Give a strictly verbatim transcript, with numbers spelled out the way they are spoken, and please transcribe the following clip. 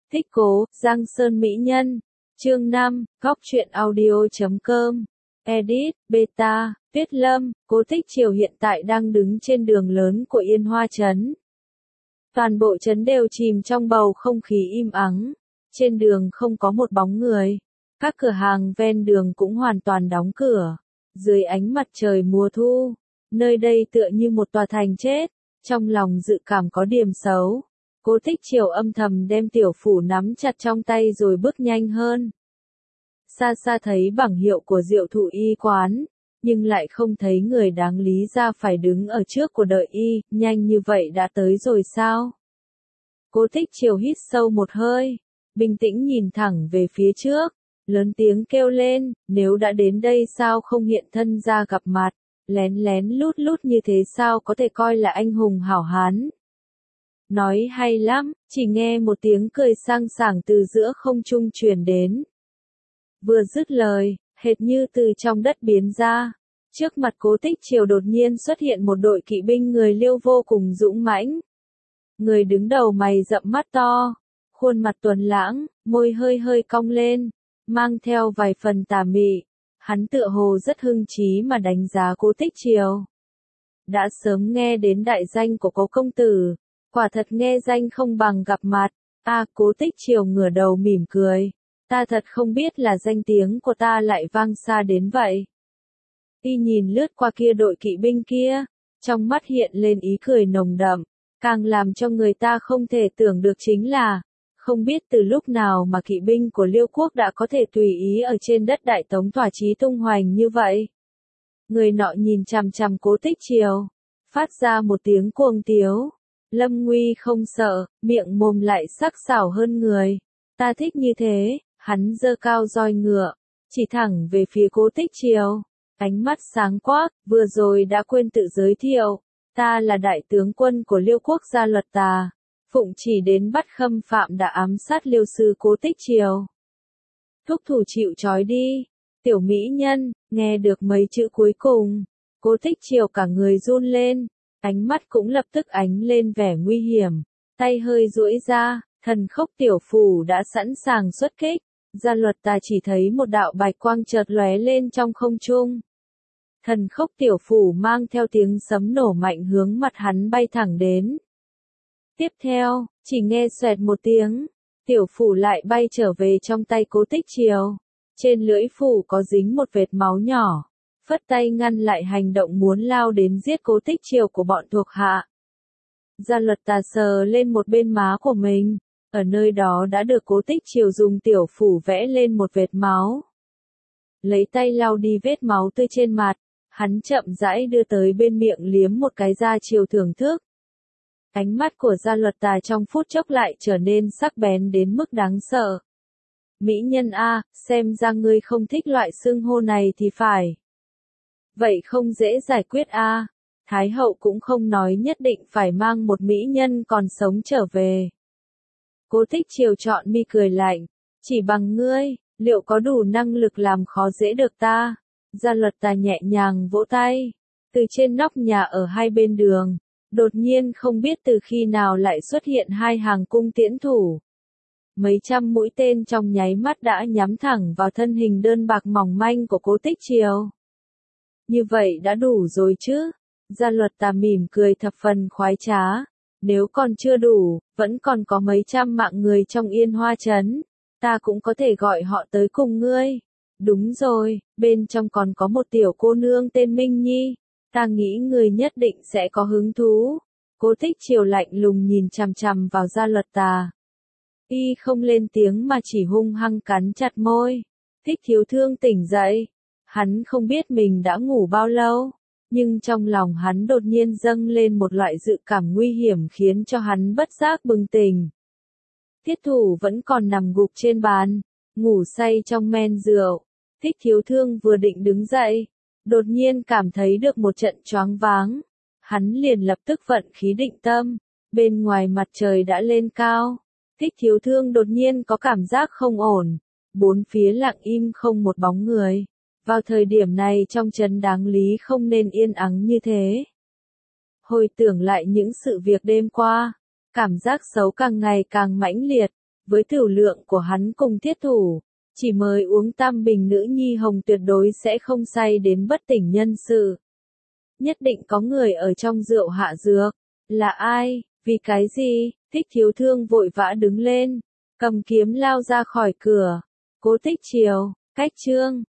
Thích Cố, Giang Sơn Mỹ Nhân. Chương năm, Góc truyện audio chấm com. Edit, Beta, Tuyết Lâm. Cố Thích Triều hiện tại đang đứng trên đường lớn của Yên Hoa Trấn. Toàn bộ trấn đều chìm trong bầu không khí im ắng. Trên đường không có một bóng người. Các cửa hàng ven đường cũng hoàn toàn đóng cửa. Dưới ánh mặt trời mùa thu, nơi đây tựa như một tòa thành chết. Trong lòng dự cảm có điểm xấu. Cố Thích Triều âm thầm đem tiểu phủ nắm chặt trong tay rồi bước nhanh hơn. Xa xa thấy bảng hiệu của Diệu Thụ y quán, nhưng lại không thấy người đáng lý ra phải đứng ở trước của đợi y, nhanh như vậy đã tới rồi sao? Cố Thích Triều hít sâu một hơi, bình tĩnh nhìn thẳng về phía trước, lớn tiếng kêu lên, nếu đã đến đây sao không hiện thân ra gặp mặt, lén lén lút lút như thế sao có thể coi là anh hùng hảo hán. Nói hay lắm, chỉ nghe một tiếng cười sang sảng từ giữa không trung truyền đến. Vừa dứt lời, hệt như từ trong đất biến ra, trước mặt Cố Thích Triều đột nhiên xuất hiện một đội kỵ binh người Liêu vô cùng dũng mãnh. Người đứng đầu mày rậm mắt to, khuôn mặt tuấn lãng, môi hơi hơi cong lên, mang theo vài phần tà mị, hắn tựa hồ rất hưng trí mà đánh giá Cố Thích Triều. Đã sớm nghe đến đại danh của Cố công tử, quả thật nghe danh không bằng gặp mặt. A, à, Cố Thích Triều ngửa đầu mỉm cười. Ta thật không biết là danh tiếng của ta lại vang xa đến vậy. Y nhìn lướt qua kia đội kỵ binh kia, trong mắt hiện lên ý cười nồng đậm, càng làm cho người ta không thể tưởng được chính là, không biết từ lúc nào mà kỵ binh của Liêu quốc đã có thể tùy ý ở trên đất Đại Tống tỏa chí tung hoành như vậy. Người nọ nhìn chằm chằm Cố Thích Triều, phát ra một tiếng cuồng tiếu. Lâm nguy không sợ, miệng mồm lại sắc sảo hơn người. Ta thích như thế, hắn giơ cao roi ngựa, chỉ thẳng về phía Cố Thích Triều. Ánh mắt sáng quắc, vừa rồi đã quên tự giới thiệu. Ta là đại tướng quân của Liêu quốc Gia Luật Tà. Phụng chỉ đến bắt khâm phạm đã ám sát Liêu sư Cố Thích Triều. Thúc thủ chịu trói đi. Tiểu mỹ nhân, nghe được mấy chữ cuối cùng. Cố Thích Triều cả người run lên. Ánh mắt cũng lập tức ánh lên vẻ nguy hiểm, tay hơi duỗi ra, thần khốc tiểu phủ đã sẵn sàng xuất kích. Gia Luật Tà chỉ thấy một đạo bạch quang chợt lóe lên trong không trung. Thần khốc tiểu phủ mang theo tiếng sấm nổ mạnh hướng mặt hắn bay thẳng đến. Tiếp theo, chỉ nghe xoẹt một tiếng, tiểu phủ lại bay trở về trong tay Cố Thích Triều. Trên lưỡi phủ có dính một vệt máu nhỏ. Phất tay ngăn lại hành động muốn lao đến giết Cố Thích Triều của bọn thuộc hạ. Gia Luật Tà sờ lên một bên má của mình, ở nơi đó đã được Cố Thích Triều dùng tiểu phủ vẽ lên một vệt máu. Lấy tay lau đi vết máu tươi trên mặt, hắn chậm rãi đưa tới bên miệng liếm một cái Gia Triều thưởng thức. Ánh mắt của Gia Luật Tà trong phút chốc lại trở nên sắc bén đến mức đáng sợ. Mỹ nhân a, xem ra ngươi không thích loại xưng hô này thì phải. Vậy không dễ giải quyết a. À. Thái hậu cũng không nói nhất định phải mang một mỹ nhân còn sống trở về. Cố Thích Triều chọn mi cười lạnh, chỉ bằng ngươi, liệu có đủ năng lực làm khó dễ được ta? Gia Luật Tà nhẹ nhàng vỗ tay, từ trên nóc nhà ở hai bên đường, đột nhiên không biết từ khi nào lại xuất hiện hai hàng cung tiễn thủ. Mấy trăm mũi tên trong nháy mắt đã nhắm thẳng vào thân hình đơn bạc mỏng manh của Cố Thích Triều. Như vậy đã đủ rồi chứ? Gia Luật Tà mỉm cười thập phần khoái trá. Nếu còn chưa đủ, vẫn còn có mấy trăm mạng người trong Yên Hoa Trấn. Ta cũng có thể gọi họ tới cùng ngươi. Đúng rồi, bên trong còn có một tiểu cô nương tên Minh Nhi. Ta nghĩ ngươi nhất định sẽ có hứng thú. Cố Thích Triều lạnh lùng nhìn chằm chằm vào Gia Luật Tà. Y không lên tiếng mà chỉ hung hăng cắn chặt môi. Thích thiếu thương tỉnh dậy. Hắn không biết mình đã ngủ bao lâu, nhưng trong lòng hắn đột nhiên dâng lên một loại dự cảm nguy hiểm khiến cho hắn bất giác bừng tỉnh. Thiết thủ vẫn còn nằm gục trên bàn, ngủ say trong men rượu. Thích thiếu thương vừa định đứng dậy, đột nhiên cảm thấy được một trận choáng váng. Hắn liền lập tức vận khí định tâm, bên ngoài mặt trời đã lên cao. Thích thiếu thương đột nhiên có cảm giác không ổn, bốn phía lặng im không một bóng người. Vào thời điểm này trong trấn đáng lý không nên yên ắng như thế. Hồi tưởng lại những sự việc đêm qua, cảm giác xấu càng ngày càng mãnh liệt, với tửu lượng của hắn cùng thiết thủ, chỉ mời uống tam bình nữ nhi hồng tuyệt đối sẽ không say đến bất tỉnh nhân sự. Nhất định có người ở trong rượu hạ dược. Là ai? Vì cái gì? Thích Thiếu Thương vội vã đứng lên, cầm kiếm lao ra khỏi cửa. Cố Tích Triều, cách chương